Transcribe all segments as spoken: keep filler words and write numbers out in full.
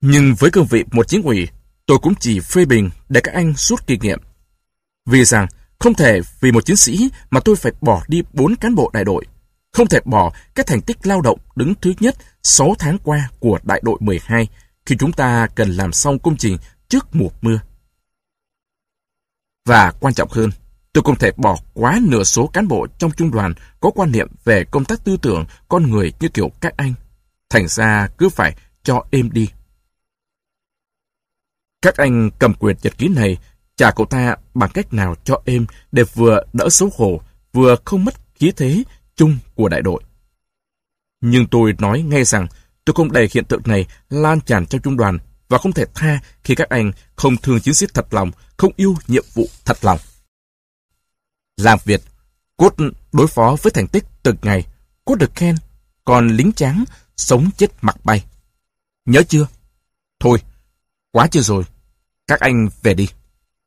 Nhưng với cương vị một chính ủy, tôi cũng chỉ phê bình để các anh rút kinh nghiệm. Vì rằng không thể vì một chiến sĩ mà tôi phải bỏ đi bốn cán bộ đại đội. Không thể bỏ các thành tích lao động đứng thứ nhất sáu tháng qua của đại đội mười hai khi chúng ta cần làm xong công trình trước mùa mưa. Và quan trọng hơn, tôi không thể bỏ quá nửa số cán bộ trong trung đoàn có quan niệm về công tác tư tưởng con người như kiểu các anh. Thành ra cứ phải cho êm đi. Các anh cầm quyển nhật ký này trả cậu ta bằng cách nào cho êm để vừa đỡ xấu hổ, vừa không mất khí thế chung của đại đội. Nhưng tôi nói ngay rằng tôi không để hiện tượng này lan tràn trong trung đoàn và không thể tha khi các anh không thương chiến sĩ thật lòng, không yêu nhiệm vụ thật lòng. Làm việc, cốt đối phó với thành tích từng ngày, cốt được khen, còn lính tráng sống chết mặc bay. Nhớ chưa? Thôi, quá chưa rồi. Các anh về đi.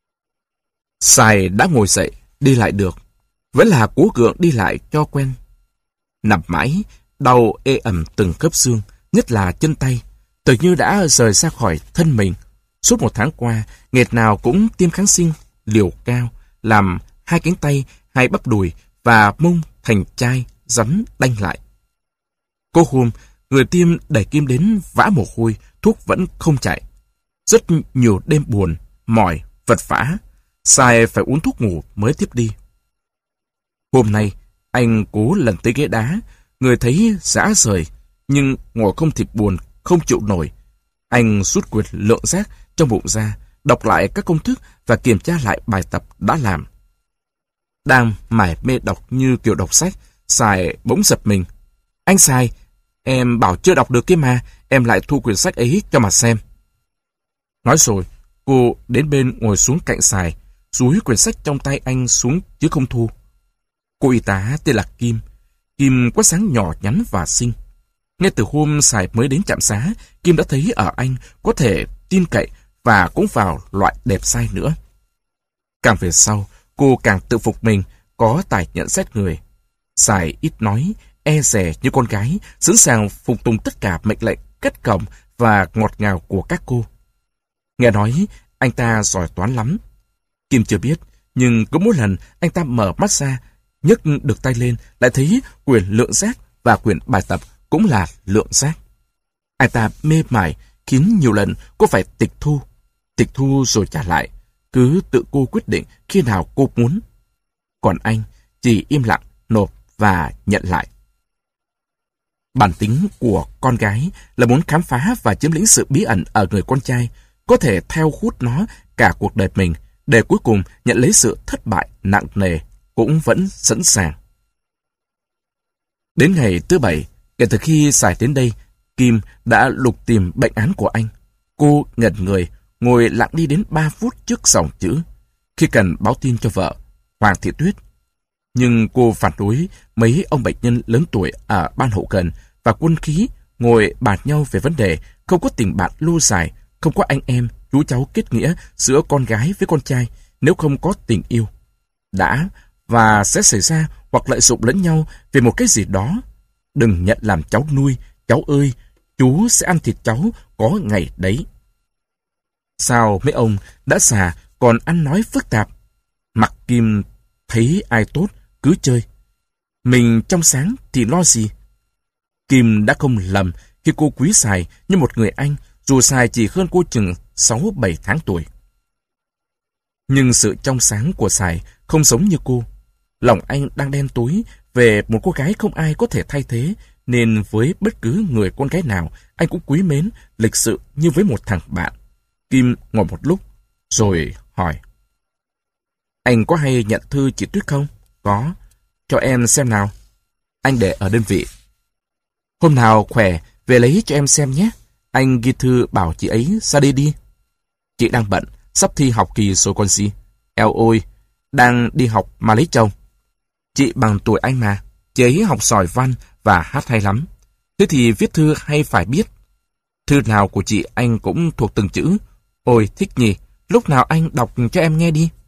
Sài đã ngồi dậy, đi lại được. Vẫn là cố gượng đi lại cho quen. Nằm mãi, đau ê ẩm từng khớp xương, nhất là chân tay, tự như đã rời ra khỏi thân mình. Suốt một tháng qua, nghệt nào cũng tiêm kháng sinh, liều cao, làm hai cánh tay, hai bắp đùi và mông thành chai, rắn đanh lại. Cô hôm, người tiêm đẩy kim đến vã mồ hôi, thuốc vẫn không chạy. Rất nhiều đêm buồn, mỏi, vật vã, Sai phải uống thuốc ngủ mới tiếp đi. Hôm nay, anh cố lần tới ghế đá, người thấy rã rời, nhưng ngồi không thịt buồn, không chịu nổi. Anh rút quyển lượng giác trong bụng ra, đọc lại các công thức và kiểm tra lại bài tập đã làm. Đang mải mê đọc như kiểu đọc sách, Sài bỗng giật mình. Anh Sài, em bảo chưa đọc được kia mà, em lại thu quyển sách ấy cho mà xem. Nói rồi, cô đến bên ngồi xuống cạnh Sài, dúi quyển sách trong tay anh xuống chứ không thu. Cô y tá tên là Kim. Kim có sáng nhỏ nhắn và xinh. Ngay từ hôm Sài mới đến trạm xá, Kim đã thấy ở anh có thể tin cậy và cũng vào loại đẹp sai nữa. Càng về sau, cô càng tự phục mình, có tài nhận xét người. Sài ít nói, e dè như con gái, sẵn sàng phục tùng tất cả mệnh lệnh cất cổng và ngọt ngào của các cô. Nghe nói, anh ta giỏi toán lắm. Kim chưa biết, nhưng có mỗi lần anh ta mở mắt ra, nhấc được tay lên, lại thấy quyển lượng giác và quyển bài tập cũng là lượng giác. Anh ta mê mải, khiến nhiều lần cô phải tịch thu. Tịch thu rồi trả lại, cứ tự cô quyết định khi nào cô muốn. Còn anh chỉ im lặng, nộp và nhận lại. Bản tính của con gái là muốn khám phá và chiếm lĩnh sự bí ẩn ở người con trai, có thể theo hút nó cả cuộc đời mình, để cuối cùng nhận lấy sự thất bại nặng nề, cũng vẫn sẵn sàng. Đến ngày thứ bảy, kể từ khi Sài đến đây, Kim đã lục tìm bệnh án của anh. Cô ngẩn người, ngồi lặng đi đến ba phút trước dòng chữ, khi cần báo tin cho vợ, Hoàng Thị Tuyết. Nhưng cô phản đối mấy ông bệnh nhân lớn tuổi ở ban hậu cần và quân khí ngồi bàn nhau về vấn đề không có tình bạn lâu dài, không có anh em, chú cháu kết nghĩa giữa con gái với con trai nếu không có tình yêu. Đã và sẽ xảy ra hoặc lợi dụng lẫn nhau về một cái gì đó. Đừng nhận làm cháu nuôi, cháu ơi, chú sẽ ăn thịt cháu có ngày đấy. Sao mấy ông đã già còn ăn nói phức tạp? Mặc Kim thấy ai tốt cứ chơi. Mình trong sáng thì lo gì? Kim đã không lầm khi cô quý Sài như một người anh, dù Sài chỉ hơn cô chừng sáu bảy tháng tuổi. Nhưng sự trong sáng của Sài không giống như cô. Lòng anh đang đen tối về một cô gái không ai có thể thay thế, nên với bất cứ người con gái nào, anh cũng quý mến, lịch sự như với một thằng bạn. Kim ngồi một lúc, rồi hỏi. Anh có hay nhận thư chị Tuyết không? Có. Cho em xem nào. Anh để ở đơn vị. Hôm nào khỏe, về lấy cho em xem nhé. Anh ghi thư bảo chị ấy ra đây đi. Chị đang bận, sắp thi học kỳ rồi con gì. Eo ôi, đang đi học mà lấy chồng. Chị bằng tuổi anh mà, chị ấy học giỏi văn và hát hay lắm. Thế thì viết thư hay phải biết. Thư nào của chị anh cũng thuộc từng chữ. Ôi thích nhỉ, lúc nào anh đọc cho em nghe đi.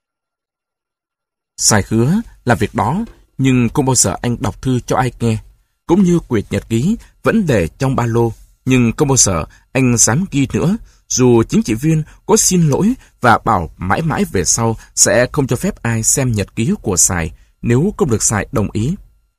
Sài hứa là việc đó, nhưng không bao giờ anh đọc thư cho ai nghe. Cũng như quyển nhật ký vẫn để trong ba lô, Nhưng không bao giờ anh dám ghi nữa, dù chính trị viên có xin lỗi và bảo mãi mãi về sau sẽ không cho phép ai xem nhật ký của Sài nếu không được Sài đồng ý.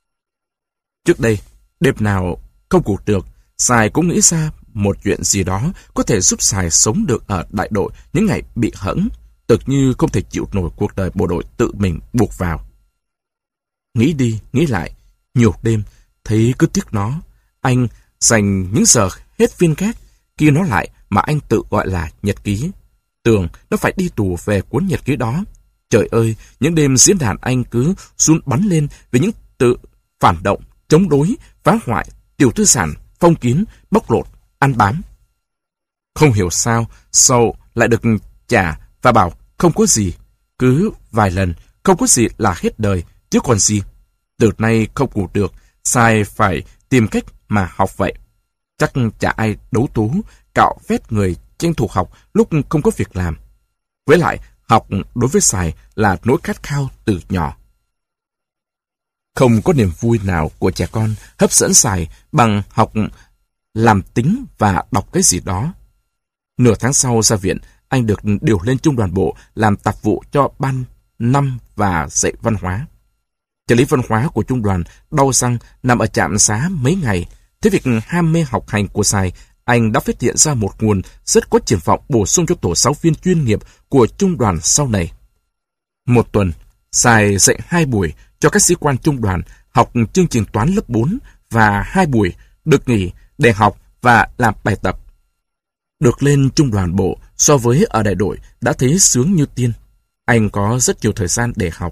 Trước đây, đêm nào không ngủ được, Sài cũng nghĩ ra một chuyện gì đó có thể giúp Sài sống được ở đại đội những ngày bị hẫng, tự như không thể chịu nổi cuộc đời bộ đội tự mình buộc vào. Nghĩ đi, nghĩ lại, nhiều đêm, thấy cứ tiếc nó. Anh dành những giờ hết viên gác, ghi nó lại mà anh tự gọi là nhật ký. Tưởng nó phải đi tù về cuốn nhật ký đó. Trời ơi, những đêm diễn đàn anh cứ run bắn lên về những tự phản động, chống đối, phá hoại, tiểu tư sản, phong kiến, bóc lột, ăn bám. Không hiểu sao, sau lại được trả và bảo không có gì. Cứ vài lần, không có gì là hết đời, chứ còn gì. Từ nay không ngủ được, Sài phải tìm cách mà học vậy. Chắc chả ai đấu tú, cạo vét người tranh thủ học lúc không có việc làm. Với lại, học đối với Sài là nỗi khát khao từ nhỏ. Không có niềm vui nào của trẻ con hấp dẫn Sài bằng học làm tính và đọc cái gì đó. Nửa tháng sau ra viện, anh được điều lên trung đoàn bộ làm tạp vụ cho ban năm và dạy văn hóa. Trợ lý văn hóa của trung đoàn đau răng nằm ở trạm xá mấy ngày. Thế việc ham mê học hành của Sài, anh đã phát hiện ra một nguồn rất có triển vọng bổ sung cho tổ giáo viên chuyên nghiệp của trung đoàn sau này. Một tuần, Sài dạy hai buổi cho các sĩ quan trung đoàn học chương trình toán lớp bốn và hai buổi được nghỉ để học và làm bài tập. Được lên trung đoàn bộ so với ở đại đội đã thấy sướng như tiên. Anh có rất nhiều thời gian để học.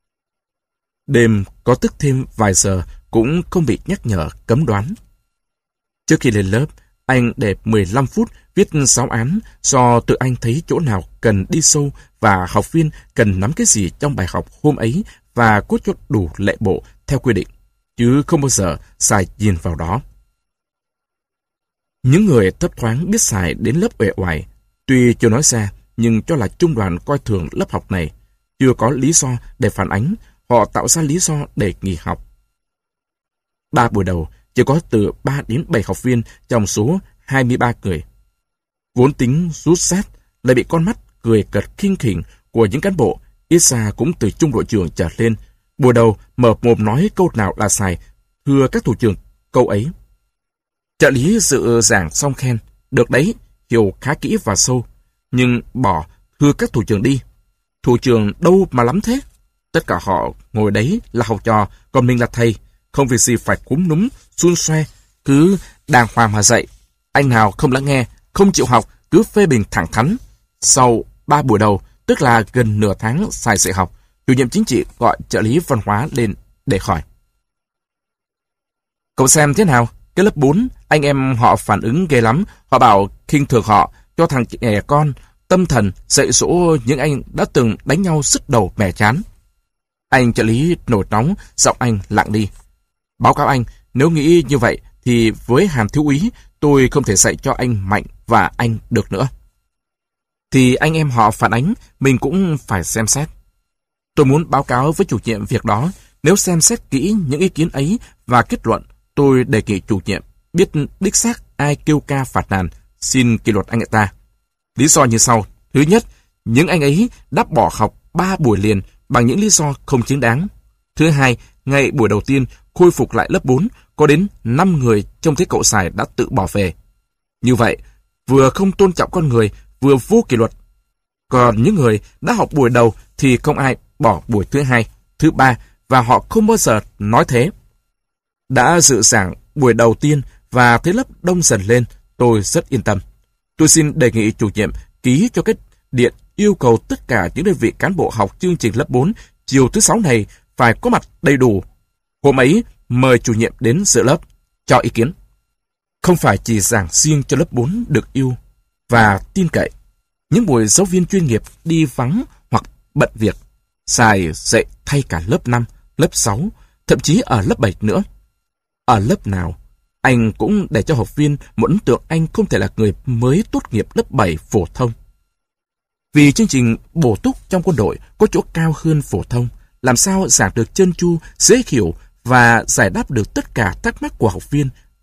Đêm có thức thêm vài giờ cũng không bị nhắc nhở cấm đoán. Trước khi lên lớp, anh để mười lăm phút viết giáo án do tự anh thấy chỗ nào cần đi sâu và học viên cần nắm cái gì trong bài học hôm ấy và cốt cho đủ lệ bộ theo quy định, chứ không bao giờ Sài nhìn vào đó. Những người thấp thoáng biết Sài đến lớp uể oải, tuy chưa nói ra nhưng cho là trung đoàn coi thường lớp học này, chưa có lý do để phản ánh, họ tạo ra lý do để nghỉ học. Ba buổi đầu chỉ có từ ba đến bảy học viên trong số hai mươi ba người. Vốn tính rút sát lại bị con mắt cười cợt khinh khỉnh của những cán bộ, ít ra cũng từ trung đội trưởng trở lên. Buổi đầu mở mồm nói câu nào là Sài, thưa các thủ trưởng câu ấy. Trợ lý dự giảng xong khen, được đấy, hiểu khá kỹ và sâu, nhưng bỏ thưa các thủ trưởng đi. Thủ trưởng đâu mà lắm thế? Tất cả họ ngồi đấy là học trò, còn mình là thầy, không việc gì phải cúm núm, xun xoe, cứ đàng hoàng mà dạy. Anh nào không lắng nghe, không chịu học, cứ phê bình thẳng thắn. Sau ba buổi đầu, tức là gần nửa tháng Sài dạy học, chủ nhiệm chính trị gọi trợ lý văn hóa lên để hỏi. Cậu xem thế nào? Cái lớp bốn, anh em họ phản ứng ghê lắm. Họ bảo khinh thường họ, cho thằng trẻ con, tâm thần, dạy dỗ những anh đã từng đánh nhau sứt đầu mẻ chán. Anh trợ lý nổi nóng, giọng anh lặng đi. Báo cáo anh, nếu nghĩ như vậy thì với hàm thiếu úy, tôi không thể dạy cho anh Mạnh và anh được nữa. Thì anh em họ phản ánh, mình cũng phải xem xét. Tôi muốn báo cáo với chủ nhiệm việc đó. Nếu xem xét kỹ những ý kiến ấy và kết luận, tôi đề nghị chủ nhiệm biết đích xác ai kêu ca phạt nàn, xin kỷ luật anh ấy ta. Lý do như sau. Thứ nhất, những anh ấy đã bỏ học ba buổi liền bằng những lý do không chính đáng. Thứ hai, ngay buổi đầu tiên khôi phục lại lớp bốn, có đến năm người trông thấy cậu Sài đã tự bỏ về. Như vậy, vừa không tôn trọng con người, vừa vô kỷ luật. Còn những người đã học buổi đầu thì không ai bỏ buổi thứ hai, thứ ba, và họ không bao giờ nói thế. Đã dự giảng buổi đầu tiên và thấy lớp đông dần lên, tôi rất yên tâm. Tôi xin đề nghị chủ nhiệm ký cho cái điện yêu cầu tất cả những đơn vị cán bộ học chương trình lớp bốn chiều thứ sáu này phải có mặt đầy đủ. Hôm ấy mời chủ nhiệm đến dự lớp, cho ý kiến. Không phải chỉ giảng riêng cho lớp bốn được yêu và tin cậy. Những buổi giáo viên chuyên nghiệp đi vắng hoặc bận việc, Sài dạy thay cả lớp năm, lớp sáu, thậm chí ở lớp bảy nữa. Ở lớp nào, anh cũng để cho học viên một ấn tượng anh không thể là người mới tốt nghiệp lớp bảy phổ thông. Vì chương trình bổ túc trong quân đội có chỗ cao hơn phổ thông, làm sao giảng được trơn tru, dễ hiểu và giải đáp được tất cả thắc mắc của học viên,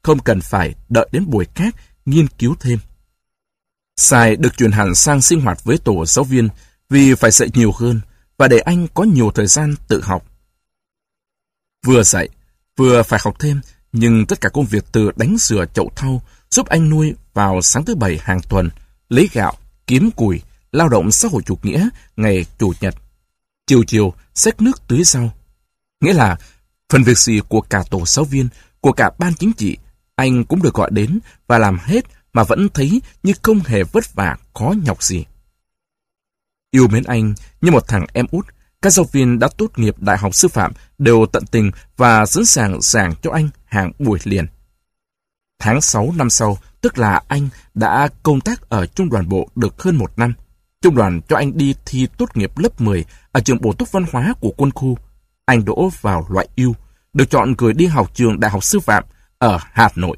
không cần phải đợi đến buổi khác nghiên cứu thêm. Sai được chuyển hẳn sang sinh hoạt với tổ giáo viên vì phải dạy nhiều hơn và để anh có nhiều thời gian tự học. Vừa dạy, vừa phải học thêm, nhưng tất cả công việc từ đánh rửa chậu thau giúp anh nuôi vào sáng thứ Bảy hàng tuần, lấy gạo, kiếm củi, lao động xã hội chủ nghĩa ngày Chủ nhật. Chiều chiều, xách nước tưới rau. Nghĩa là phần việc gì của cả tổ giáo viên, của cả ban chính trị, anh cũng được gọi đến và làm hết mà vẫn thấy như không hề vất vả khó nhọc gì. Yêu mến anh như một thằng em út, các giáo viên đã tốt nghiệp Đại học Sư phạm đều tận tình và sẵn sàng giảng cho anh hàng buổi liền. Tháng sáu năm sau, tức là anh đã công tác ở Trung đoàn bộ được hơn một năm. Trung đoàn cho anh đi thi tốt nghiệp lớp mười ở trường bổ túc văn hóa của quân khu. Anh đỗ vào loại ưu, được chọn gửi đi học trường Đại học Sư phạm ở Hà Nội.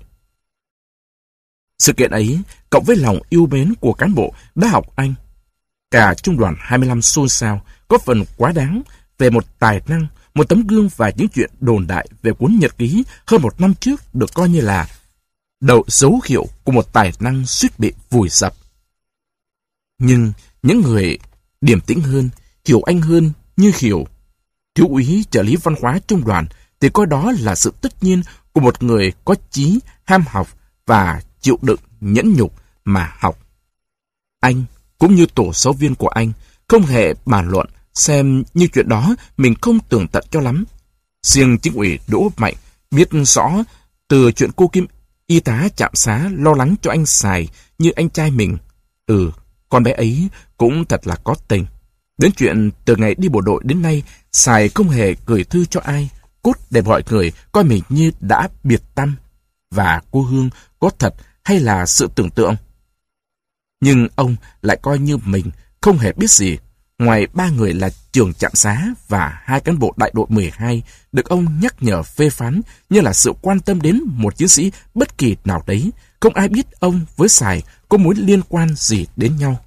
Sự kiện ấy, cộng với lòng yêu mến của cán bộ đã học anh, cả trung đoàn hai mươi lăm xôn xao, có phần quá đáng về một tài năng, một tấm gương và những chuyện đồn đại về cuốn nhật ký hơn một năm trước được coi như là đầu dấu hiệu của một tài năng suýt bị vùi dập. Nhưng những người điềm tĩnh hơn, hiểu anh hơn như hiểu thiếu úy trợ lý văn hóa trung đoàn thì coi đó là sự tất nhiên của một người có chí, ham học và chịu đựng nhẫn nhục mà học. Anh, cũng như tổ giáo viên của anh, không hề bàn luận xem như chuyện đó mình không tường tận cho lắm. Riêng chính ủy Đỗ Mạnh biết rõ từ chuyện cô Kim y tá trạm xá lo lắng cho anh Sài như anh trai mình. Ừ, con bé ấy cũng thật là có tình. Đến chuyện từ ngày đi bộ đội đến nay, Sài không hề gửi thư cho ai, cốt để mọi người coi mình như đã biệt tâm. Và cô Hương có thật hay là sự tưởng tượng? Nhưng ông lại coi như mình không hề biết gì. Ngoài ba người là trưởng trạm xá và hai cán bộ đại đội mười hai được ông nhắc nhở phê phán như là sự quan tâm đến một chiến sĩ bất kỳ nào đấy, không ai biết ông với Sài có mối liên quan gì đến nhau.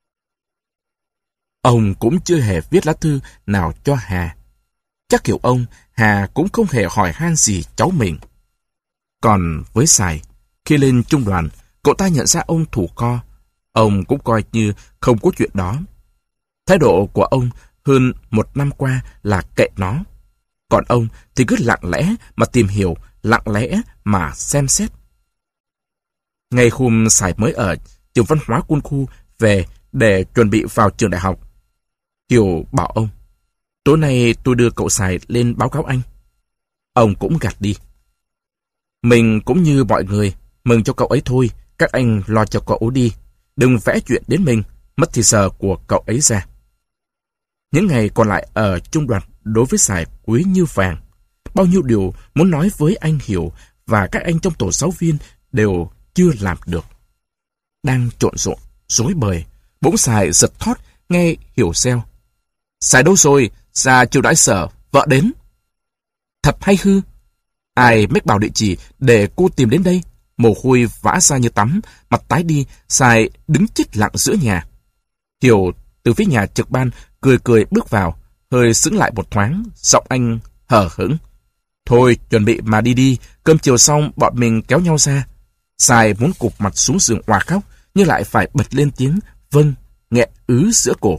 Ông cũng chưa hề viết lá thư nào cho Hà. Chắc kiểu ông, Hà cũng không hề hỏi han gì cháu mình. Còn với Sài, khi lên trung đoàn, cậu ta nhận ra ông thủ co. Ông cũng coi như không có chuyện đó. Thái độ của ông hơn một năm qua là kệ nó. Còn ông thì cứ lặng lẽ mà tìm hiểu, lặng lẽ mà xem xét. Ngày hôm Sài mới ở trường văn hóa quân khu về để chuẩn bị vào trường đại học, Kiều bảo ông, tối nay tôi đưa cậu Sài lên báo cáo anh. Ông cũng gạt đi. Mình cũng như mọi người, mừng cho cậu ấy thôi, các anh lo cho cậu đi. Đừng vẽ chuyện đến mình, mất thì giờ của cậu ấy ra. Những ngày còn lại ở trung đoàn đối với Sài quý như vàng. Bao nhiêu điều muốn nói với anh Hiểu và các anh trong tổ giáo viên đều chưa làm được. Đang trộn rộn, rối bời, bỗng Sài giật thót nghe Hiểu reo. Sài đâu rồi? Ra chiêu đãi sở, vợ đến. Thật hay hư? Ai mách bảo địa chỉ để cô tìm đến đây? Mồ hôi vã ra như tắm, mặt tái đi, Sài đứng chết lặng giữa nhà. Hiểu từ phía nhà trực ban cười cười bước vào, hơi sững lại một thoáng, giọng anh hờ hững. Thôi, chuẩn bị mà đi đi, cơm chiều xong bọn mình kéo nhau ra. Sài muốn cụp mặt xuống giường òa khóc, nhưng lại phải bật lên tiếng vâng, nghẹn ứ giữa cổ.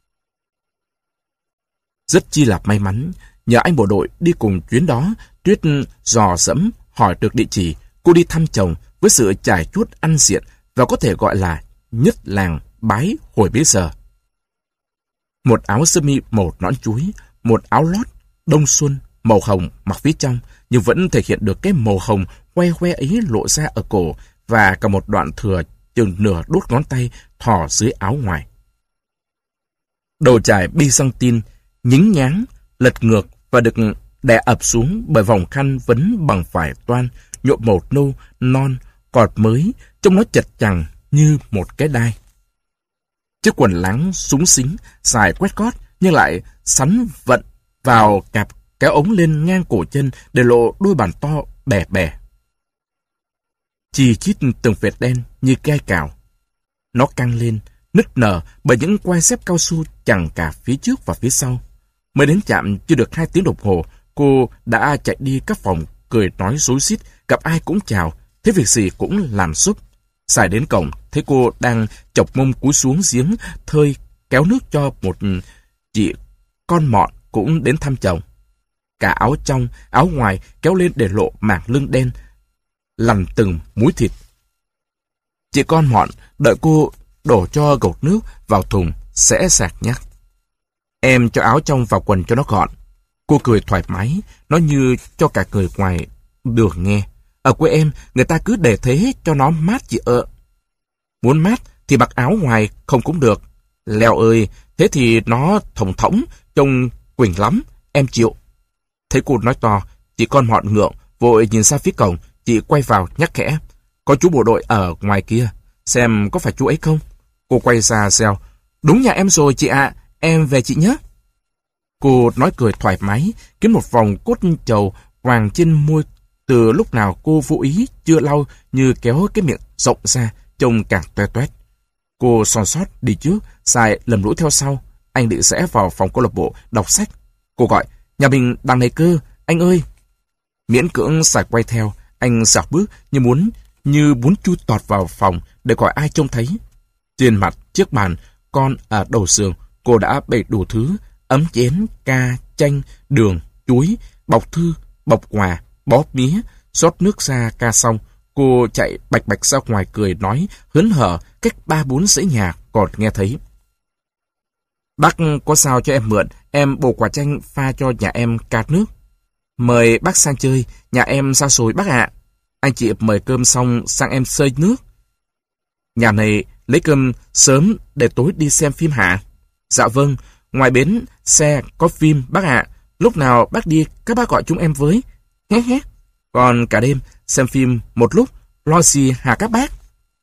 Rất chi là may mắn, nhờ anh bộ đội đi cùng chuyến đó, Tuyết dò dẫm hỏi được địa chỉ, cô đi thăm chồng với sự trải chuốt ăn diện và có thể gọi là nhất làng bái hồi bấy giờ. Một áo sơ mi màu nõn chuối, một áo lót đông xuân màu hồng mặc phía trong, nhưng vẫn thể hiện được cái màu hồng hoe hoe ấy lộ ra ở cổ và cả một đoạn thừa chừng nửa đốt ngón tay thò dưới áo ngoài. Đồ trải Byzantine nhính nháng, lật ngược và được đè ập xuống bởi vòng khăn vấn bằng vải toan nhuộm màu nâu non cọt mới, trông nó chật chằng như một cái đai. Chiếc quần láng súng xính dài quét cót nhưng lại sắn vận vào cạp kéo ống lên ngang cổ chân để lộ đôi bàn to bè bè. Chi chít từng vệt đen như gai cào. Nó căng lên, nứt nở bởi những quai xếp cao su chằng cả phía trước và phía sau. Mới đến trạm chưa được hai tiếng đồng hồ, cô đã chạy đi các phòng cười nói rối xít gặp ai cũng chào, thế việc gì cũng làm giúp. Xài đến cổng, thấy cô đang chọc mông cúi xuống giếng, thơi kéo nước cho một chị con mọn cũng đến thăm chồng. Cả áo trong, áo ngoài kéo lên để lộ mảng lưng đen, lằn từng múi thịt. Chị con mọn đợi cô đổ cho gột nước vào thùng, sẽ sạc nhắc. Em cho áo trong vào quần cho nó gọn. Cô cười thoải mái, nói như cho cả người ngoài đường nghe. Ở quê em, người ta cứ để thế cho nó mát chị ợ. Muốn mát thì mặc áo ngoài không cũng được. Leo ơi, thế thì nó thòng thõng, trông quỳnh lắm, em chịu. Thấy cô nói to, chị con mọn ngượng, vội nhìn ra phía cổng, chị quay vào nhắc khẽ. Có chú bộ đội ở ngoài kia, xem có phải chú ấy không? Cô quay ra reo, đúng nhà em rồi chị ạ, à, em về chị nhé. Cô nói cười thoải mái, kiếm một vòng cốt trầu quàng trên môi từ lúc nào cô vô ý chưa lau, như kéo cái miệng rộng ra, trông càng toe toét. Cô son sót đi trước, Xài lầm lũi theo sau. Anh định sẽ vào phòng câu lạc bộ đọc sách. Cô gọi, nhà mình đằng này cơ, anh ơi. Miễn cưỡng Xài quay theo, anh dạo bước như muốn như muốn chui tọt vào phòng để gọi ai trông thấy. Trên mặt chiếc bàn con ở đầu giường, cô đã bày đủ thứ: ấm chén, ca, chanh, đường, chuối, bọc thư, bọc quà, bóp mía. Xót nước ra ca xong, cô chạy bạch bạch ra ngoài cười nói hớn hở cách ba bốn dãy nhà còn nghe thấy. Bác có sao cho em mượn, em bổ quả chanh pha cho nhà em cát nước. Mời bác sang chơi, nhà em sao rồi bác ạ? Anh chị mời cơm xong sang em xơi nước. Nhà này lấy cơm sớm để tối đi xem phim hả? Dạ vâng, ngoài bến xe có phim bác ạ. Lúc nào bác đi các bác gọi chúng em với. Hé hé. Còn cả đêm xem phim một lúc, lo gì hả các bác?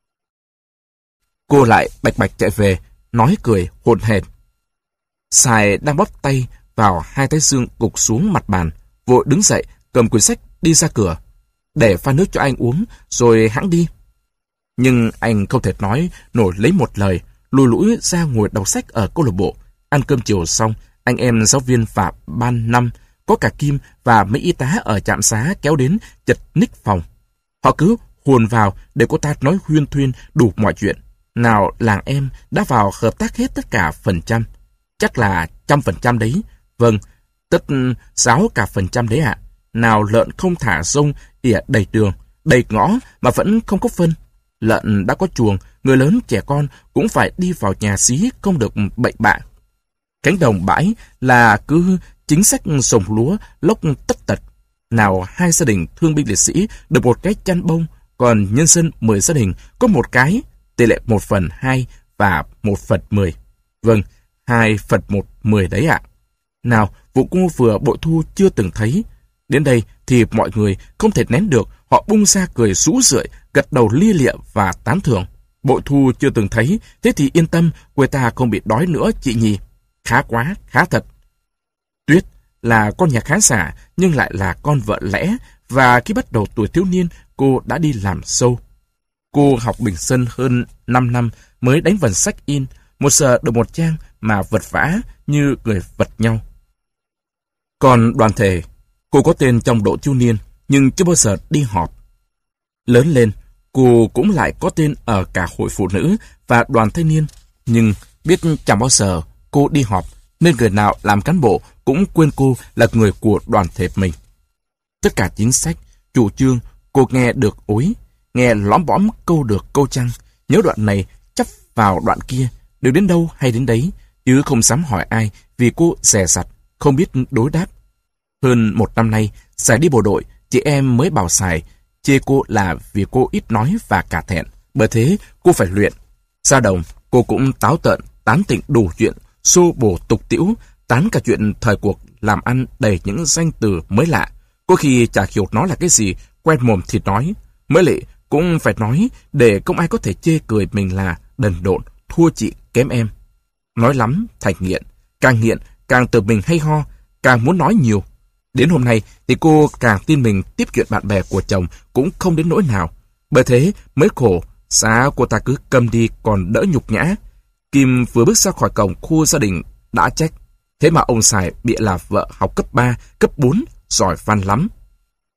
Cô lại bạch bạch chạy về, nói cười hồn hển. Xài đang bóp tay vào hai thái dương gục xuống mặt bàn, vội đứng dậy cầm quyển sách đi ra cửa, để pha nước cho anh uống rồi hẵng đi. Nhưng anh không thể nói nổi lấy một lời, lùi lũi ra ngồi đọc sách ở câu lạc bộ. Ăn cơm chiều xong, anh em giáo viên và ban năm, có cả Kim và mấy y tá ở trạm xá kéo đến chật ních phòng. Họ cứ hùn vào để cô ta nói huyên thuyên đủ mọi chuyện. Nào làng em đã vào hợp tác hết tất cả phần trăm. Chắc là trăm phần trăm đấy. Vâng, tất sáu cả phần trăm đấy ạ. À. Nào lợn không thả rông ỉa đầy đường, đầy ngõ mà vẫn không có phân. Lợn đã có chuồng, người lớn trẻ con cũng phải đi vào nhà xí, không được bệnh bạ. Cánh đồng bãi là cứ chính sách sồng lúa lốc tất tật. Nào hai gia đình thương binh liệt sĩ được một cái chăn bông, còn nhân dân mười gia đình có một cái, tỷ lệ một phần hai và một phần mười. Vâng, hai phần một mười đấy ạ. À. Nào, vụ cô vừa bội thu chưa từng thấy. Đến đây thì mọi người không thể nén được, họ bung ra cười rũ rượi, gật đầu lia lịa và tán thưởng. Bội thu chưa từng thấy, thế thì yên tâm, quê ta không bị đói nữa chị nhỉ. Khá quá, khá thật. Tuyết là con nhà khá giả, nhưng lại là con vợ lẽ, và khi bắt đầu tuổi thiếu niên, cô đã đi làm sâu. Cô học Bình Dân hơn năm năm mới đánh vần sách in, một giờ được một trang mà vật vã như người vật nhau. Còn đoàn thể, cô có tên trong độ thiếu niên, nhưng chưa bao giờ đi họp. Lớn lên, cô cũng lại có tên ở cả hội phụ nữ và đoàn thanh niên, nhưng biết chẳng bao giờ cô đi họp, nên người nào làm cán bộ cũng quên cô là người của đoàn thể mình. Tất cả chính sách, chủ trương, cô nghe được ối, nghe lõm bõm câu được câu trăng, nhớ đoạn này chấp vào đoạn kia, đều đến đâu hay đến đấy, chứ không dám hỏi ai vì cô dè dặt, không biết đối đáp. Hơn một năm nay, Sài đi bộ đội, chị em mới bảo Sài chê cô là vì cô ít nói và cả thẹn, bởi thế cô phải luyện. Ra đồng, cô cũng táo tợn, tán tỉnh đủ chuyện, xô bổ tục tĩu, tán cả chuyện thời cuộc làm ăn đầy những danh từ mới lạ. Có khi chả hiểu nó là cái gì, quen mồm thì nói. Mới lệ cũng phải nói để không ai có thể chê cười mình là đần độn, thua chị kém em. Nói lắm thành nghiện, càng nghiện càng tự mình hay ho, càng muốn nói nhiều. Đến hôm nay thì cô càng tin mình tiếp chuyện bạn bè của chồng cũng không đến nỗi nào. Bởi thế mới khổ, giá cô ta cứ câm đi còn đỡ nhục nhã. Kim vừa bước ra khỏi cổng khu gia đình đã trách. Thế mà ông Sài bịa là vợ học cấp ba, cấp bốn, giỏi văn lắm.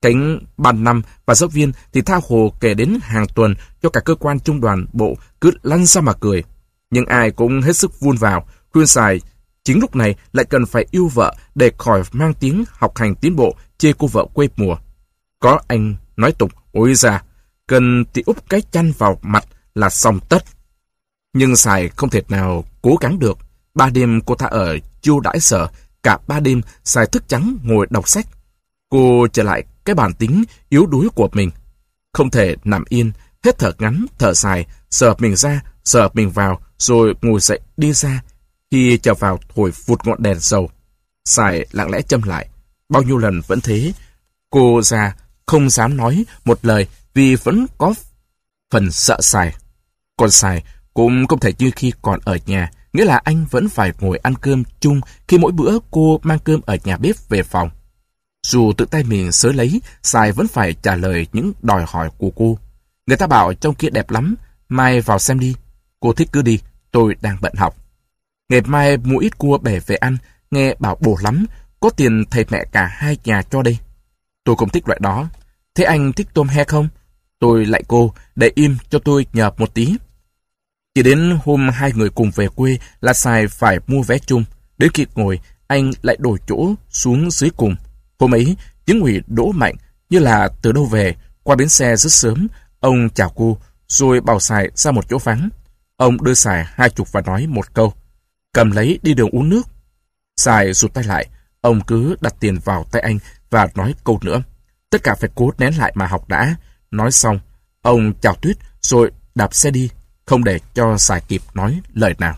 Cánh ban năm và giáo viên thì tha hồ kể đến hàng tuần cho cả cơ quan trung đoàn bộ cứ lăn ra mà cười. Nhưng ai cũng hết sức vun vào, khuyên xài. Chính lúc này lại cần phải yêu vợ để khỏi mang tiếng học hành tiến bộ, chê cô vợ quê mùa. Có anh nói tục, ôi da, cần thì úp cái chăn vào mặt là xong tất. Nhưng xài không thể nào cố gắng được. Ba đêm cô ta ở chiêu đãi sở, cả ba đêm xài thức trắng ngồi đọc sách. Cô trở lại cái bản tính yếu đuối của mình. Không thể nằm yên, hết thở ngắn, thở dài, sờ mình ra, sờ mình vào, rồi ngồi dậy đi ra. Khi trở vào thổi vụt ngọn đèn dầu, xài lặng lẽ châm lại. Bao nhiêu lần vẫn thế. Cô già không dám nói một lời vì vẫn có phần sợ xài. Còn xài cũng không thể như khi còn ở nhà, nghĩa là anh vẫn phải ngồi ăn cơm chung khi mỗi bữa cô mang cơm ở nhà bếp về phòng. Dù tự tay mình sới lấy, xài vẫn phải trả lời những đòi hỏi của cô. Người ta bảo trong kia đẹp lắm, mai vào xem đi. Cô thích cứ đi, tôi đang bận học. Ngày mai mua ít cua bẻ về ăn, nghe bảo bổ lắm, có tiền thầy mẹ cả hai nhà cho đây. Tôi không thích loại đó. Thế anh thích tôm he không? Tôi lại cô, để im cho tôi nhờ một tí. Chỉ đến hôm hai người cùng về quê là xài phải mua vé chung. Đến khi ngồi, anh lại đổi chỗ xuống dưới cùng. Hôm ấy, tiếng Ủy Đỗ Mạnh như là từ đâu về, qua bến xe rất sớm. Ông chào cô, rồi bảo xài ra một chỗ vắng. Ông đưa xài hai chục và nói một câu. Cầm lấy đi đường uống nước. Xài rụt tay lại, ông cứ đặt tiền vào tay anh và nói câu nữa. Tất cả phải cố nén lại mà học đã. Nói xong, ông chào Tuyết rồi đạp xe đi, không để cho xài kịp nói lời nào.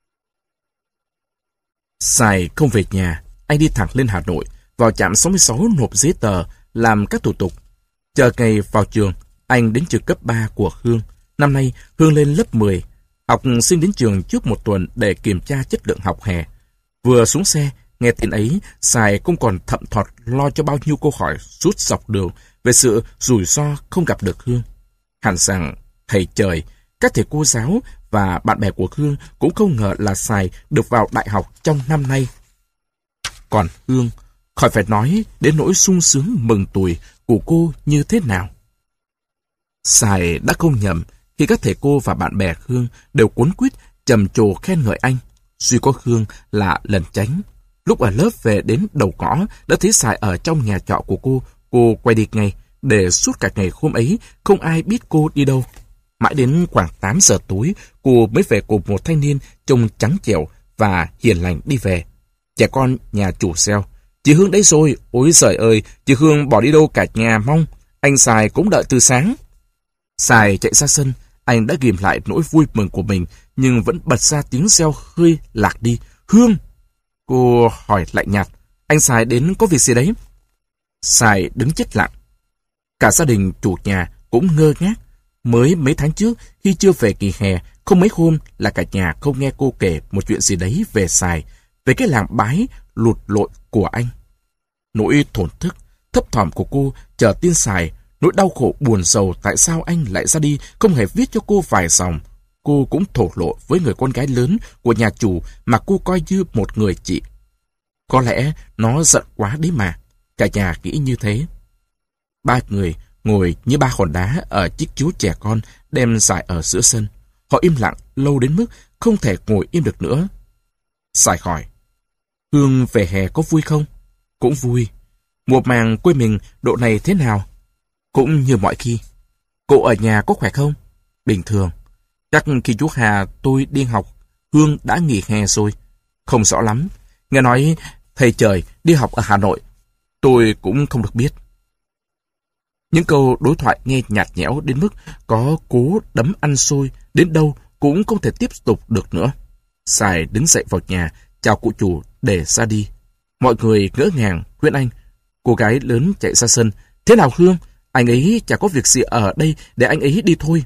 Xài không về nhà, anh đi thẳng lên Hà Nội, vào trạm sáu mươi sáu nộp giấy tờ, làm các thủ tục. Chờ ngày vào trường, anh đến trường cấp ba của Hương. Năm nay, Hương lên lớp mười. Học sinh đến trường trước một tuần để kiểm tra chất lượng học hè. Vừa xuống xe, nghe tin ấy, xài không còn thậm thọt lo cho bao nhiêu câu hỏi suốt dọc đường về sự rủi ro không gặp được Hương. Hẳn rằng, thầy trời, các thầy cô giáo và bạn bè của Hương cũng không ngờ là xài được vào đại học trong năm nay. Còn Hương, khỏi phải nói đến nỗi sung sướng mừng tuổi của cô như thế nào. Xài đã không nhầm khi các thầy cô và bạn bè Hương đều cuốn quýt trầm trồ khen ngợi anh. Duy có Hương là lần tránh. Lúc ở lớp về đến đầu ngõ đã thấy xài ở trong nhà trọ của cô. Cô quay đi ngay, để suốt cả ngày hôm ấy không ai biết cô đi đâu. Mãi đến khoảng tám giờ tối, cô mới về cùng một thanh niên trông trắng trẻo và hiền lành đi về. Trẻ con nhà chủ reo, chị Hương đấy rồi, ôi giời ơi, chị Hương bỏ đi đâu cả nhà mong, anh Xài cũng đợi từ sáng. Xài chạy ra sân, anh đã ghìm lại nỗi vui mừng của mình, nhưng vẫn bật ra tiếng reo hơi lạc đi. Hương! Cô hỏi lạnh nhạt, anh Xài đến có việc gì đấy? Xài đứng chết lặng. Cả gia đình chủ nhà cũng ngơ ngác. Mới mấy tháng trước, khi chưa về kỳ hè, không mấy hôm là cả nhà không nghe cô kể một chuyện gì đấy về Xài, về cái làng bái lụt lội của anh. Nỗi thổn thức, thấp thỏm của cô chờ tin Xài, nỗi đau khổ buồn rầu tại sao anh lại ra đi không hề viết cho cô vài dòng. Cô cũng thổ lộ với người con gái lớn của nhà chủ mà cô coi như một người chị. Có lẽ nó giận quá đấy mà, cả nhà nghĩ như thế. Ba người ngồi như ba hòn đá ở chiếc chiếu trẻ con đem Xài ở giữa sân. Họ im lặng lâu đến mức không thể ngồi im được nữa. Xài hỏi, Hương về hè có vui không? Cũng vui. Mùa màng quê mình độ này thế nào? Cũng như mọi khi. Cô ở nhà có khỏe không? Bình thường. Chắc khi chú Hà tôi đi học, Hương đã nghỉ hè rồi. Không rõ lắm. Nghe nói thầy trời đi học ở Hà Nội. Tôi cũng không được biết. Những câu đối thoại nghe nhạt nhẽo đến mức có cố đấm ăn xôi đến đâu cũng không thể tiếp tục được nữa. Xài đứng dậy vào nhà, chào cụ chủ để ra đi. Mọi người ngỡ ngàng khuyên anh. Cô gái lớn chạy ra sân. Thế nào Hương? Anh ấy chả có việc gì ở đây, để anh ấy đi thôi.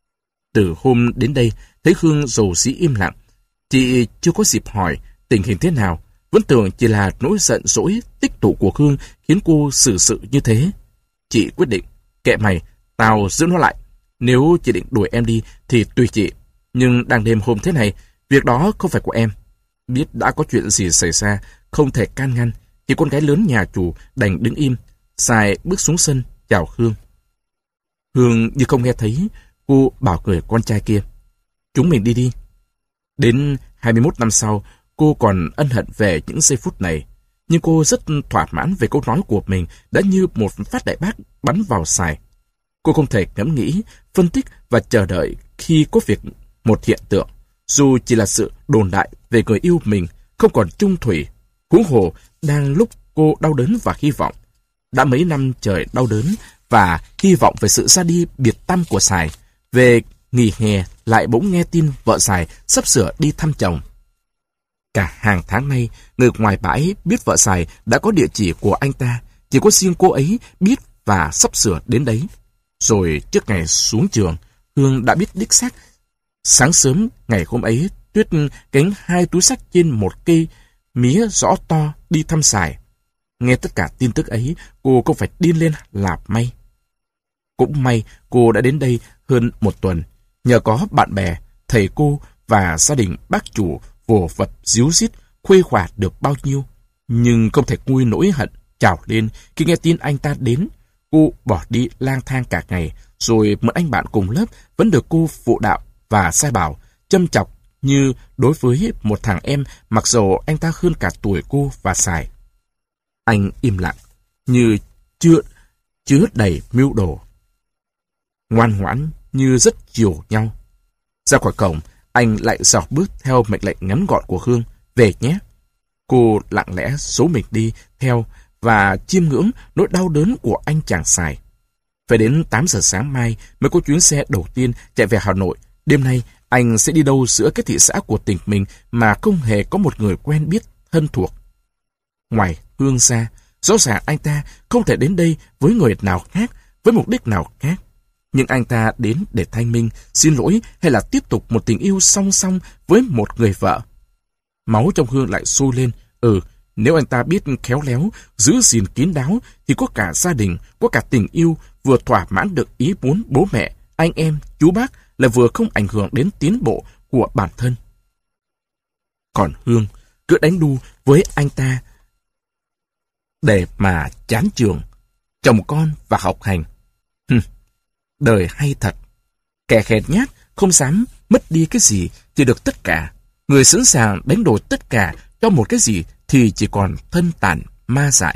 Từ hôm đến đây, thấy Hương rầu rĩ im lặng. Chị chưa có dịp hỏi tình hình thế nào. Vẫn tưởng chỉ là nỗi giận dỗi tích tụ của Hương khiến cô xử sự như thế. Chị quyết định, kệ mày, tao giữ nó lại. Nếu chị định đuổi em đi thì tùy chị. Nhưng đang đêm hôm thế này, việc đó không phải của em. Biết đã có chuyện gì xảy ra, không thể can ngăn. Thì con gái lớn nhà chủ đành đứng im. Sài bước xuống sân, chào Hương. Hương như không nghe thấy, cô bảo người con trai kia. Chúng mình đi đi. Đến hai mươi mốt năm sau, cô còn ân hận về những giây phút này. Nhưng cô rất thỏa mãn về câu nói của mình đã như một phát đại bác bắn vào Sài. Cô không thể ngẫm nghĩ, phân tích và chờ đợi khi có việc một hiện tượng, dù chỉ là sự đồn đại về người yêu mình, không còn chung thủy. Huống hồ đang lúc cô đau đớn và hy vọng. Đã mấy năm trời đau đớn và hy vọng về sự ra đi biệt tâm của Sài. Về nghỉ hè lại bỗng nghe tin vợ Sài sắp sửa đi thăm chồng. Cả hàng tháng nay, người ngoài bãi biết vợ Sài đã có địa chỉ của anh ta, chỉ có riêng cô ấy biết và sắp sửa đến đấy. Rồi trước ngày xuống trường, Hương đã biết đích xác. Sáng sớm ngày hôm ấy, Tuyết gánh hai túi xách trên một cây mía rõ to đi thăm Sài. Nghe tất cả tin tức ấy, cô không phải điên lên là may. Cũng may cô đã đến đây hơn một tuần. Nhờ có bạn bè, thầy cô và gia đình bác chủ vồ vật díu dít, khuây khỏa được bao nhiêu. Nhưng không thể nguôi nỗi hận trào lên khi nghe tin anh ta đến. Cô bỏ đi lang thang cả ngày, rồi một anh bạn cùng lớp vẫn được cô phụ đạo và sai bảo, châm chọc như đối với một thằng em mặc dù anh ta hơn cả tuổi cô và Sài. Anh im lặng, như chưa chứa đầy mưu đồ. Ngoan ngoãn như rất chiều nhau. Ra khỏi cổng, anh lại dọc bước theo mệnh lệnh ngắn gọn của Hương, về nhé. Cô lặng lẽ số mình đi theo và chiêm ngưỡng nỗi đau đớn của anh chàng Sài. Phải đến tám giờ sáng mai mới có chuyến xe đầu tiên chạy về Hà Nội. Đêm nay, anh sẽ đi đâu giữa cái thị xã của tỉnh mình mà không hề có một người quen biết, thân thuộc. Ngoài Hương ra, rõ ràng anh ta không thể đến đây với người nào khác, với mục đích nào khác. Nhưng anh ta đến để thanh minh, xin lỗi hay là tiếp tục một tình yêu song song với một người vợ. Máu trong Hương lại sôi lên. Ừ, nếu anh ta biết khéo léo, giữ gìn kín đáo, thì có cả gia đình, có cả tình yêu, vừa thỏa mãn được ý muốn bố mẹ, anh em, chú bác, là vừa không ảnh hưởng đến tiến bộ của bản thân. Còn Hương cứ đánh đu với anh ta để mà chán trường, chồng con và học hành. Hừm, đời hay thật. Kẻ hèn nhát không dám mất đi cái gì thì được tất cả. Người sẵn sàng đánh đổi tất cả cho một cái gì thì chỉ còn thân tàn ma dại.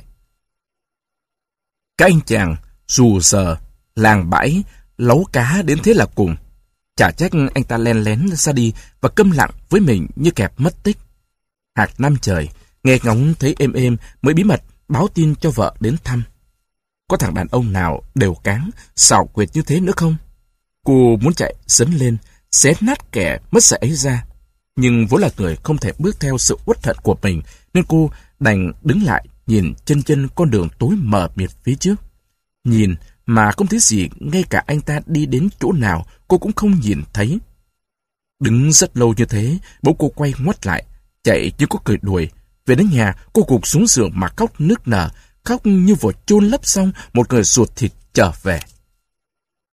Các anh chàng dù giờ làng bãi lấu cá đến thế là cùng. Chả trách anh ta len lén ra đi và câm lặng với mình như kẻ mất tích. Hạt năm trời, nghe ngóng thấy êm êm mới bí mật báo tin cho vợ đến thăm. Có thằng đàn ông nào đều cáng, xảo quyệt như thế nữa không? Cô muốn chạy dấn lên, xé nát kẻ mất dạy ấy ra. Nhưng vốn là người không thể bước theo sự uất hận của mình, nên cô đành đứng lại nhìn chân chân con đường tối mờ mịt phía trước. Nhìn mà không thấy gì, ngay cả anh ta đi đến chỗ nào cô cũng không nhìn thấy. Đứng rất lâu như thế, bỗng cô quay ngoắt lại, chạy như có cười đuổi. Về đến nhà, cô gục xuống giường mà khóc nức nở, khóc như vừa chôn lấp xong một người ruột thịt trở về.